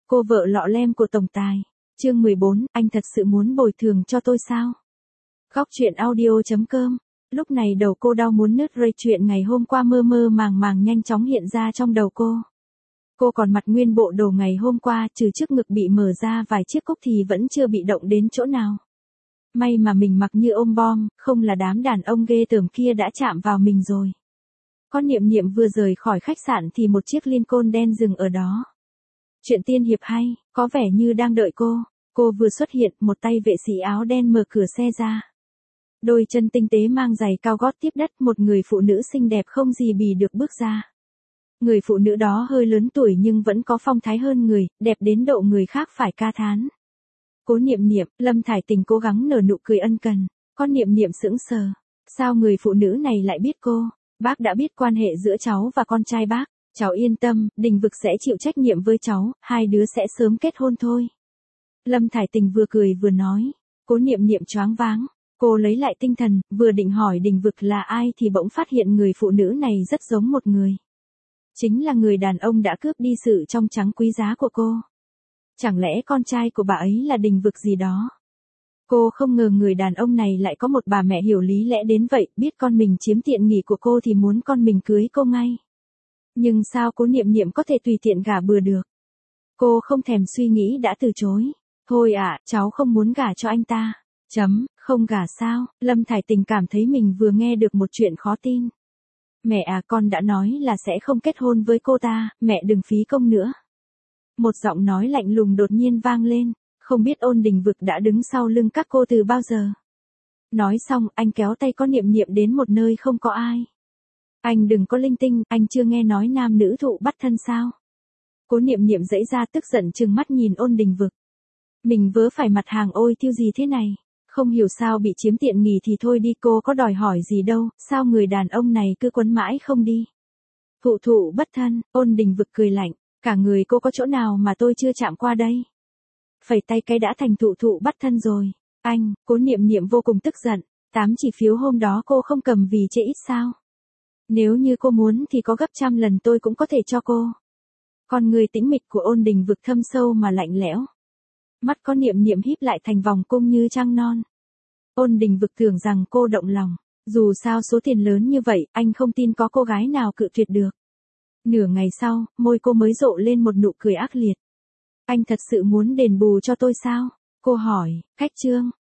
Cô vợ lọ lem của tổng tài. Chương 14, anh thật sự muốn bồi thường cho tôi sao? Góc truyện audio.com. Lúc này đầu cô đau muốn nứt rơi, chuyện ngày hôm qua mơ mơ màng màng nhanh chóng hiện ra trong đầu cô. Cô còn mặc nguyên bộ đồ ngày hôm qua, trừ trước ngực bị mở ra vài chiếc cúc thì vẫn chưa bị động đến chỗ nào. May mà mình mặc như ôm bom, không là đám đàn ông ghê tởm kia đã chạm vào mình rồi. Con Niệm Niệm vừa rời khỏi khách sạn thì một chiếc Lincoln đen dừng ở đó. Chuyện tiên hiệp hay, có vẻ như đang đợi cô. Cô vừa xuất hiện, một tay vệ sĩ áo đen mở cửa xe ra. Đôi chân tinh tế mang giày cao gót tiếp đất, một người phụ nữ xinh đẹp không gì bì được bước ra. Người phụ nữ đó hơi lớn tuổi nhưng vẫn có phong thái hơn người, đẹp đến độ người khác phải ca thán. Cố Niệm Niệm, Lâm Thải Tình cố gắng nở nụ cười ân cần. Con Niệm Niệm sững sờ. Sao người phụ nữ này lại biết cô? Bác đã biết quan hệ giữa cháu và con trai bác. Cháu yên tâm, Đình Vực sẽ chịu trách nhiệm với cháu, hai đứa sẽ sớm kết hôn thôi. Lâm Thải Tình vừa cười vừa nói. Cố Niệm Niệm choáng váng. Cô lấy lại tinh thần, vừa định hỏi Đình Vực là ai thì bỗng phát hiện người phụ nữ này rất giống một người. Chính là người đàn ông đã cướp đi sự trong trắng quý giá của cô. Chẳng lẽ con trai của bà ấy là Đình Vực gì đó? Cô không ngờ người đàn ông này lại có một bà mẹ hiểu lý lẽ đến vậy, biết con mình chiếm tiện nghi của cô thì muốn con mình cưới cô ngay. Nhưng sao Cố Niệm Niệm có thể tùy tiện gả bừa được? Cô không thèm suy nghĩ đã từ chối. Thôi cháu không muốn gả cho anh ta. Không gả sao? Lâm Thải Tình cảm thấy mình vừa nghe được một chuyện khó tin. Mẹ con đã nói là sẽ không kết hôn với cô ta, mẹ đừng phí công nữa. Một giọng nói lạnh lùng đột nhiên vang lên, không biết Ôn Đình Vực đã đứng sau lưng các cô từ bao giờ. Nói xong, anh kéo tay Có Niệm Niệm đến một nơi không có ai. Anh đừng có linh tinh, anh chưa nghe nói nam nữ thụ bắt thân sao? Cố Niệm Niệm giãy ra tức giận trừng mắt nhìn Ôn Đình Vực. Mình vớ phải mặt hàng ôi thiêu gì thế này? Không hiểu sao bị chiếm tiện nghi thì thôi đi, cô có đòi hỏi gì đâu, sao người đàn ông này cứ quấn mãi không đi? Thụ bất thân, Ôn Đình Vực cười lạnh, cả người cô có chỗ nào mà tôi chưa chạm qua đây? Phẩy tay cái đã thành thụ bắt thân rồi. Anh, Cố Niệm Niệm vô cùng tức giận, 8 chỉ phiếu hôm đó cô không cầm vì chê ít sao? Nếu như cô muốn thì có gấp trăm lần tôi cũng có thể cho cô. Con người tĩnh mịch của Ôn Đình Vực thâm sâu mà lạnh lẽo. Mắt Có Niệm Niệm híp lại thành vòng cung như trăng non. Ôn Đình Vực tưởng rằng cô động lòng. Dù sao số tiền lớn như vậy, anh không tin có cô gái nào cự tuyệt được. Nửa ngày sau, môi cô mới rộ lên một nụ cười ác liệt. Anh thật sự muốn đền bù cho tôi sao? Cô hỏi, cách trương.